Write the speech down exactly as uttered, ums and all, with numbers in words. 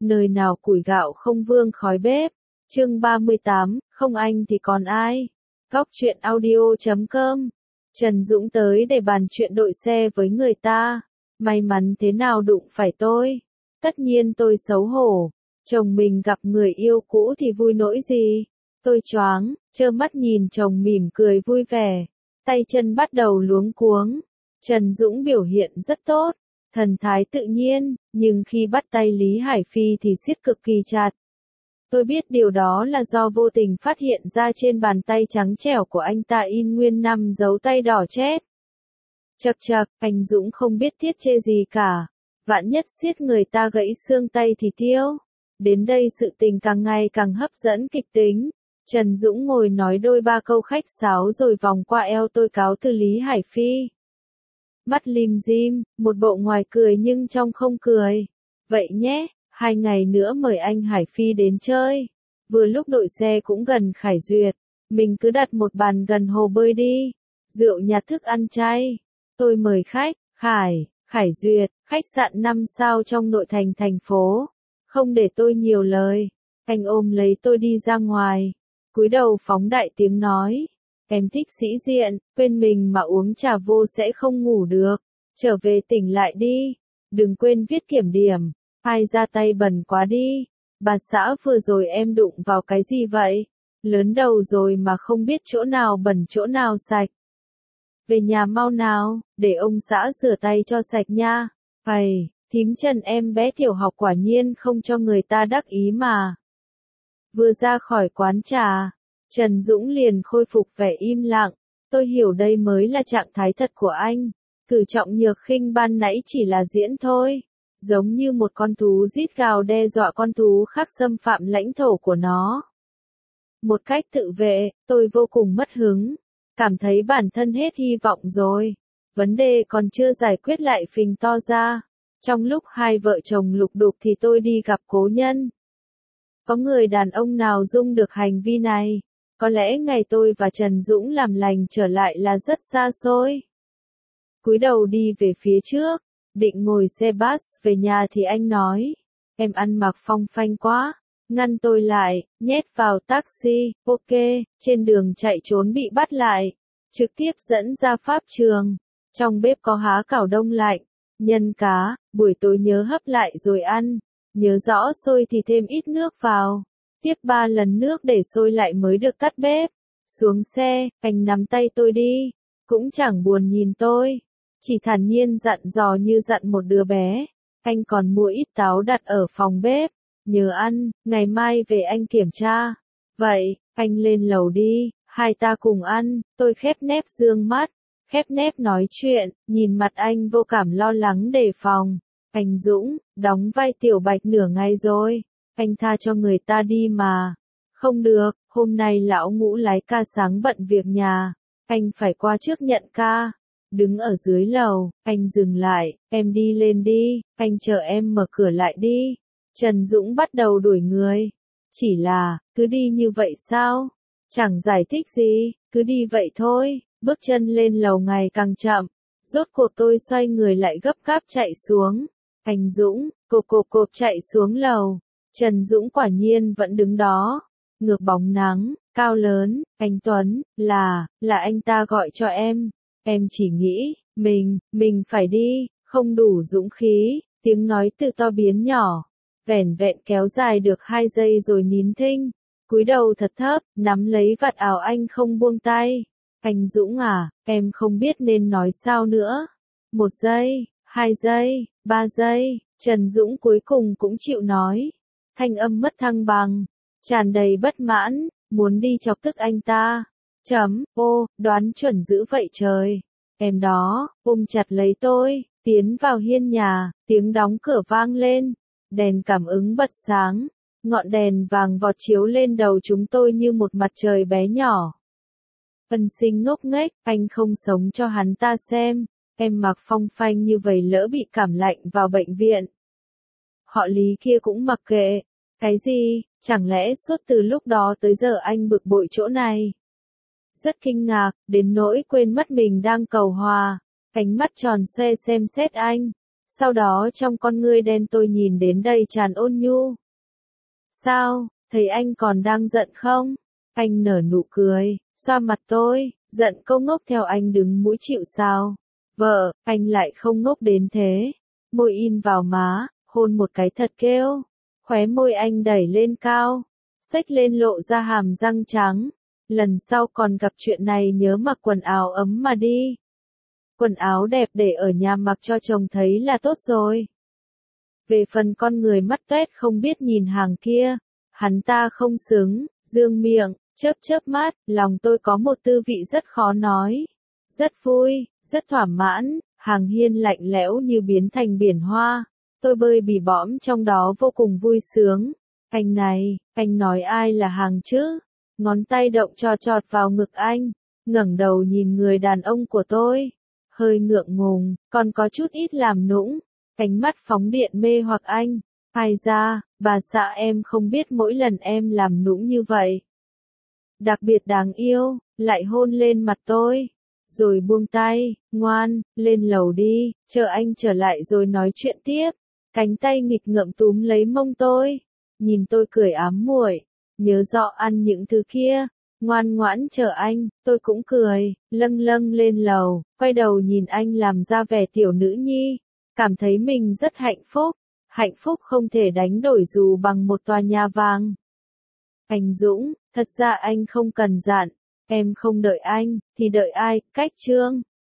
Nơi nào củi gạo không vương khói bếp. Chương ba mươi tám, không anh thì còn ai? Góc truyện audio chấm com. Trần Dũng tới để bàn chuyện đội xe với người ta. May mắn thế nào đụng phải tôi. Tất nhiên tôi xấu hổ. Chồng mình gặp người yêu cũ thì vui nỗi gì. Tôi choáng, trơ mắt nhìn chồng mỉm cười vui vẻ. Tay chân bắt đầu luống cuống. Trần Dũng biểu hiện rất tốt. Thần thái tự nhiên, nhưng khi bắt tay Lý Hải Phi thì siết cực kỳ chặt. Tôi biết điều đó là do vô tình phát hiện ra trên bàn tay trắng trẻo của anh ta in nguyên năm dấu tay đỏ chét. Chậc chậc, anh Dũng không biết tiết chê gì cả. Vạn nhất siết người ta gãy xương tay thì tiêu. Đến đây sự tình càng ngày càng hấp dẫn kịch tính. Trần Dũng ngồi nói đôi ba câu khách sáo rồi vòng qua eo tôi cáo từ Lý Hải Phi. Mắt lim dim, một bộ ngoài cười nhưng trong không cười. Vậy nhé, hai ngày nữa mời anh Hải Phi đến chơi. Vừa lúc đội xe cũng gần Khải Duyệt, mình cứ đặt một bàn gần hồ bơi đi. Rượu nhạt thức ăn chay. Tôi mời khách, Khải, Khải Duyệt, khách sạn năm sao trong nội thành thành phố. Không để tôi nhiều lời, anh ôm lấy tôi đi ra ngoài. Cúi đầu phóng đại tiếng nói. Em thích sĩ diện, quên mình mà uống trà vô sẽ không ngủ được. Trở về tỉnh lại đi. Đừng quên viết kiểm điểm. Ai ra tay bẩn quá đi. Bà xã vừa rồi em đụng vào cái gì vậy? Lớn đầu rồi mà không biết chỗ nào bẩn chỗ nào sạch. Về nhà mau nào, để ông xã rửa tay cho sạch nha. Phầy, thím Trần em bé tiểu học quả nhiên không cho người ta đắc ý mà. Vừa ra khỏi quán trà, Trần Dũng liền khôi phục vẻ im lặng. Tôi hiểu đây mới là trạng thái thật của anh. Cử trọng nhược khinh ban nãy chỉ là diễn thôi. Giống như một con thú rít gào đe dọa con thú khác xâm phạm lãnh thổ của nó. Một cách tự vệ, tôi vô cùng mất hứng. Cảm thấy bản thân hết hy vọng rồi. Vấn đề còn chưa giải quyết lại phình to ra. Trong lúc hai vợ chồng lục đục thì tôi đi gặp cố nhân. Có người đàn ông nào dung được hành vi này? Có lẽ ngày tôi và Trần Dũng làm lành trở lại là rất xa xôi. Cúi đầu đi về phía trước, định ngồi xe bus về nhà thì anh nói, em ăn mặc phong phanh quá, ngăn tôi lại, nhét vào taxi, ok, trên đường chạy trốn bị bắt lại, trực tiếp dẫn ra pháp trường. Trong bếp có há cảo đông lạnh, nhân cá, buổi tối nhớ hấp lại rồi ăn, nhớ rõ sôi thì thêm ít nước vào. Tiếp ba lần nước để sôi lại mới được tắt bếp. Xuống xe, anh nắm tay tôi đi. Cũng chẳng buồn nhìn tôi. Chỉ thản nhiên dặn dò như dặn một đứa bé. Anh còn mua ít táo đặt ở phòng bếp. Nhớ ăn, ngày mai về anh kiểm tra. Vậy, anh lên lầu đi, hai ta cùng ăn. Tôi khép nép dương mắt. Khép nép nói chuyện, nhìn mặt anh vô cảm lo lắng đề phòng. Anh Dũng, đóng vai tiểu bạch nửa ngày rồi. Anh tha cho người ta đi mà. Không được, hôm nay lão Ngũ lái ca sáng bận việc nhà. Anh phải qua trước nhận ca. Đứng ở dưới lầu, anh dừng lại, em đi lên đi, anh chờ em mở cửa lại đi. Trần Dũng bắt đầu đuổi người. Chỉ là, cứ đi như vậy sao? Chẳng giải thích gì, cứ đi vậy thôi. Bước chân lên lầu ngày càng chậm. Rốt cuộc tôi xoay người lại gấp gáp chạy xuống. Anh Dũng, cộp cộp cộp chạy xuống lầu. Trần Dũng quả nhiên vẫn đứng đó. Ngược bóng nắng, cao lớn, anh Tuấn, là, là anh ta gọi cho em. Em chỉ nghĩ, mình, mình phải đi, không đủ dũng khí. Tiếng nói từ to biến nhỏ. Vẻn vẹn kéo dài được hai giây rồi nín thinh. Cúi đầu thật thấp, nắm lấy vạt áo anh không buông tay. Anh Dũng à, em không biết nên nói sao nữa. Một giây, hai giây, ba giây, Trần Dũng cuối cùng cũng chịu nói. Thanh âm mất thăng bằng, tràn đầy bất mãn, muốn đi chọc tức anh ta. Chấm, ô, đoán chuẩn dữ vậy trời. Em đó, ôm chặt lấy tôi, tiến vào hiên nhà, tiếng đóng cửa vang lên. Đèn cảm ứng bật sáng, ngọn đèn vàng vọt chiếu lên đầu chúng tôi như một mặt trời bé nhỏ. Ân Sinh ngốc nghếch, anh không sống cho hắn ta xem. Em mặc phong phanh như vậy lỡ bị cảm lạnh vào bệnh viện. Họ Lý kia cũng mặc kệ. Cái gì, chẳng lẽ suốt từ lúc đó tới giờ anh bực bội chỗ này? Rất kinh ngạc, đến nỗi quên mất mình đang cầu hòa. Ánh mắt tròn xoe xem xét anh. Sau đó trong con ngươi đen tôi nhìn đến đầy tràn ôn nhu. Sao, thấy anh còn đang giận không? Anh nở nụ cười, xoa mặt tôi, giận câu ngốc theo anh đứng mũi chịu sao? Vợ, anh lại không ngốc đến thế. Môi in vào má, hôn một cái thật kêu. Khóe môi anh đẩy lên cao, xếch lên lộ ra hàm răng trắng. Lần sau còn gặp chuyện này nhớ mặc quần áo ấm mà đi. Quần áo đẹp để ở nhà mặc cho chồng thấy là tốt rồi. Về phần con người mắt toét không biết nhìn hàng kia, hắn ta không xứng, dương miệng, chớp chớp mắt, lòng tôi có một tư vị rất khó nói. Rất vui, rất thỏa mãn, hàng hiên lạnh lẽo như biến thành biển hoa. Tôi bơi bì bõm trong đó vô cùng vui sướng. Anh này, anh nói ai là hàng chứ? Ngón tay động trò trọt vào ngực anh, ngẩng đầu nhìn người đàn ông của tôi. Hơi ngượng ngùng, còn có chút ít làm nũng. Ánh mắt phóng điện mê hoặc anh. Ai ra, bà xã em không biết mỗi lần em làm nũng như vậy. Đặc biệt đáng yêu, lại hôn lên mặt tôi. Rồi buông tay, ngoan, lên lầu đi, chờ anh trở lại rồi nói chuyện tiếp. Cánh tay nghịch ngợm túm lấy mông tôi. Nhìn tôi cười ám muội, nhớ rõ ăn những thứ kia. Ngoan ngoãn chờ anh, tôi cũng cười, lâng lâng lên lầu, quay đầu nhìn anh làm ra vẻ tiểu nữ nhi. Cảm thấy mình rất hạnh phúc, hạnh phúc không thể đánh đổi dù bằng một tòa nhà vàng. Anh Dũng, thật ra anh không cần dặn, em không đợi anh, thì đợi ai, cách chương.